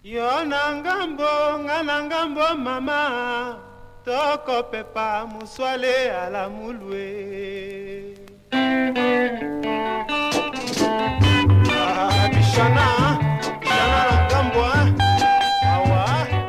Yo na ngambo nga na ngambo mama toko pepa muswale ala mulwe bishana na ngambo awa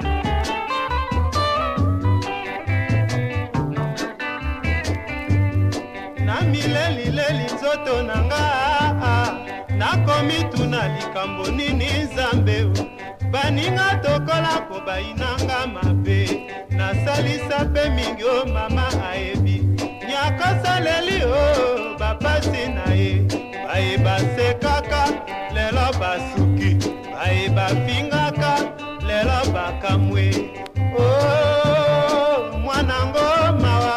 na mileli leli nzoto nanga nakomi tuna likambo nini Nzambe baninga tokola po bayinanga mabe nasalisa pe mingi o mama ayebi nyakasaleli o bapasi na ye bayeba sekaka lelo basuki bayeba fingaka lelo bakamwe o mwanango mawa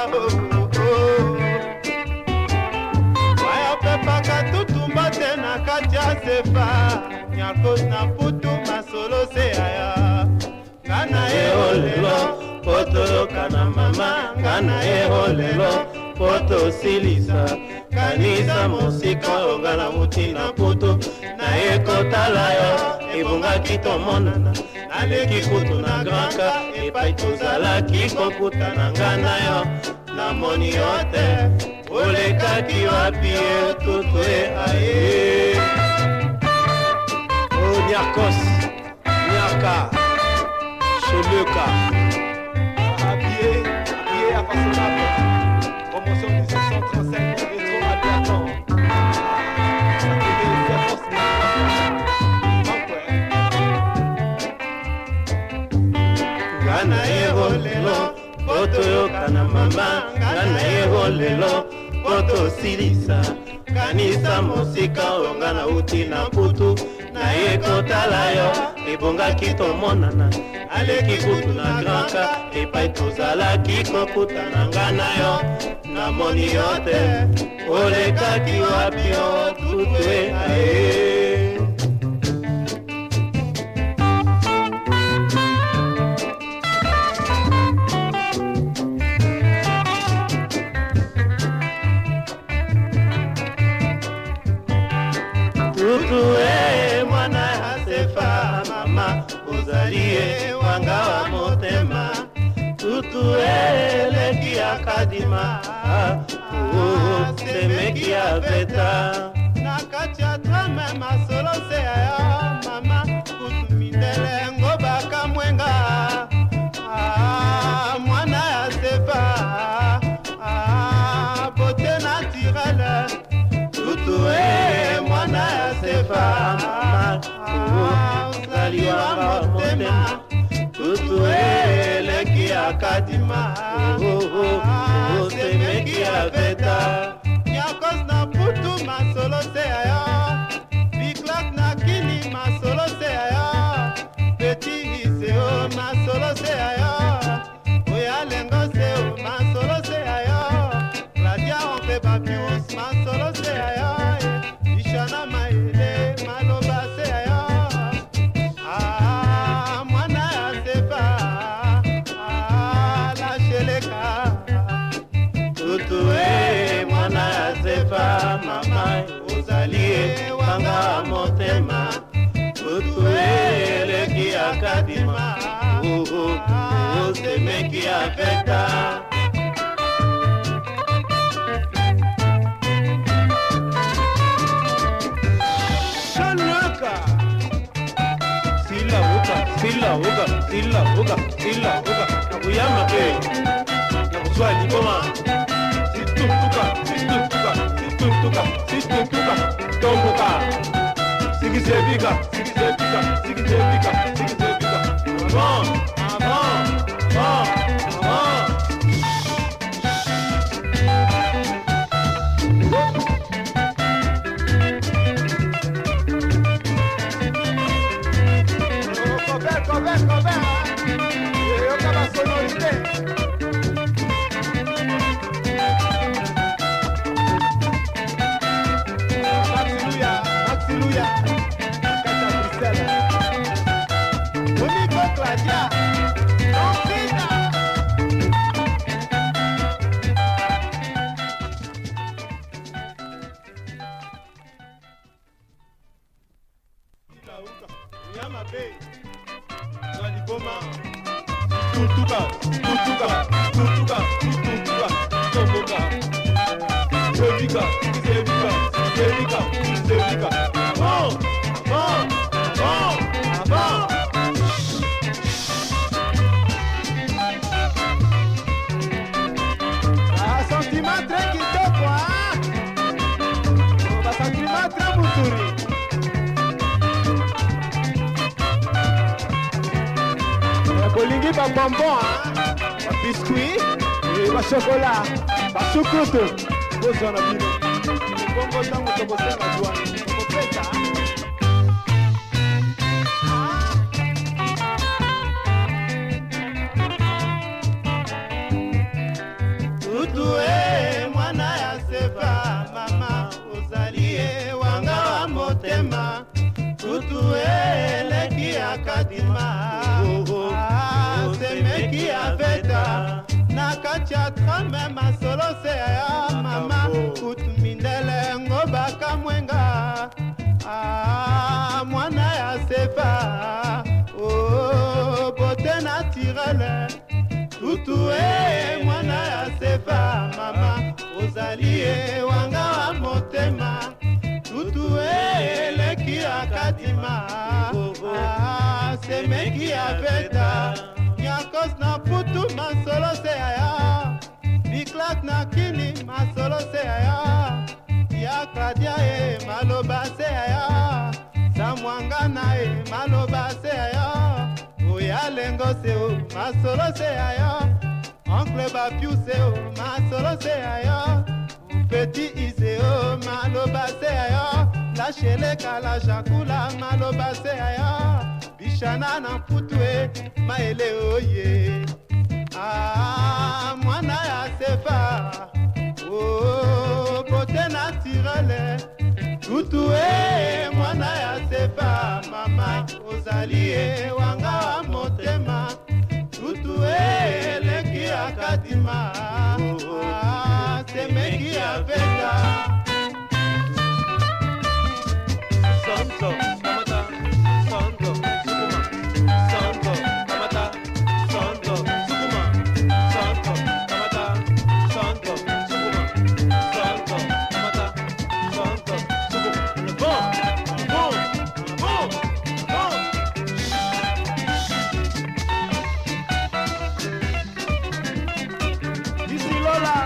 wayopepaka tutumba te na kati ya sefa nyakos na putu masolo se aya ngana ye olelo poto kana mama ngana ye olelo poto silisa kanisa mosika ongala mutina putu na ye kotala yo ebongaki tomonana naleki kutu na granka epai tozalaki kokutana ngana yo namoni yo te olekaki wapi ye tutu e aye Nyakos, Nyaka, Cheleka, habillé à façonnable. Promotion du 635 rétro aviaton. Gana ero lelo, poto yokana mama. Gana ero lelo, poto silisa. Kanisa mosika ongana uti na putu na ye kotala yo ebongaki tomonana aleki kutu na granka epai tozalaki kokutana ngana yo namoni yo te olekaki wapi yo tutwe aye tutue mwana ya sefa mama ozalie wanga wa motema tutue leki ya kadima semeki ya veta na kati ya trame masolo se ya mama kutu mindele ngoba kamwenga mwana ya sefa bote naturele tutue mwana ya sefa uzaliwa motema tutue leki ya kadima semeki ya veta nyakos na putu masolo se aya biklak na kini masolo se aya peti iseo masolo se aya oya lengo seo masolo se aya radia onpe babius masolo se aya ishana maele maloba se aya mwana ya sefa la sheleka tutue mwana ya sefa mama uzalie wanga motema tutue leki ya kadima semeki ya veta sila uga nakuyama pe nakuswa liboma situtuka tomboka sikisebika Yama Bay. Zaliboma. Tutuka, tutuka, tutuka, tutuka, toboka. Zevika, zevika, zevika, zevika. Avant, avant, avant, avant. Ah, sentiment très kitoko, hein? Oh, bah, sentiment très moutouri. Bolingi ba bonbon, ba biscuit, et ba chocolat, ba choucroute. Bozo na bino. Bongo tango to bosenga douane. Ko pesa. Tutu mwana ya sefa mama ozalie wanga wa motema. Tutu leki akadima. Semeki aveta na kacha trame masolo se ya mama kutmindele ngoba kamwenga mwana ya sefa bote naturele tutu mwana ya sefa mama ozalie wanga wa motema tutu leki akadima semeki aveta Nyakos na putu masolo se aya Biklak na kini masolo se aya Yakadia maloba se aya Samwanga na maloba se aya Oya lengo se o masolo se aya Oncle Bapiu se o masolo se aya Petit ise o maloba se aya La sheleka la jakula maloba se aya Bishana na putwe maele oye mwana ya sefa bote naturele tutu mwana ya sefa mama ozalie wanga wa motema tutu leki akadima semeki aveta Sonso, kamata, sonso, sukuma. Sonso, kamata, sonso, sukuma. Sonso, kamata, sonso, sukuma. Sonso, kamata, sonso, sukuma. Le bon, le bon, le bon, le bon. Ici Lola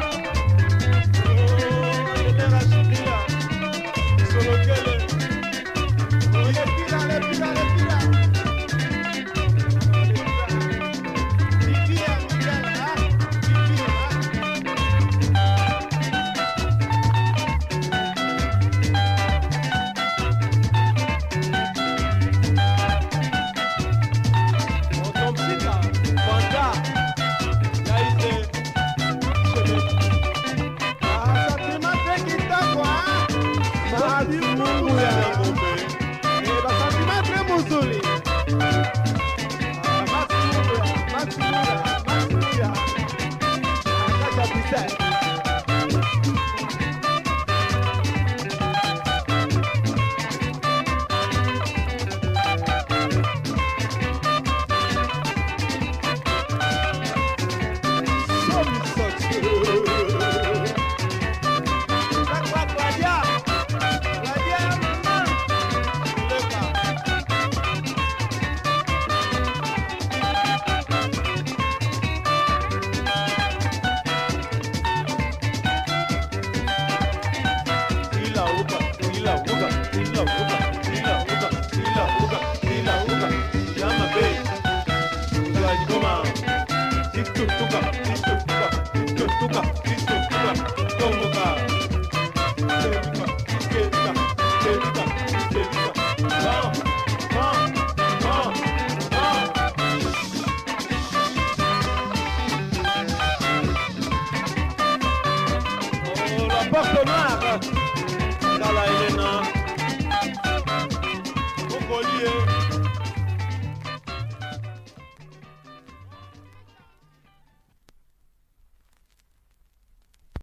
porte noire.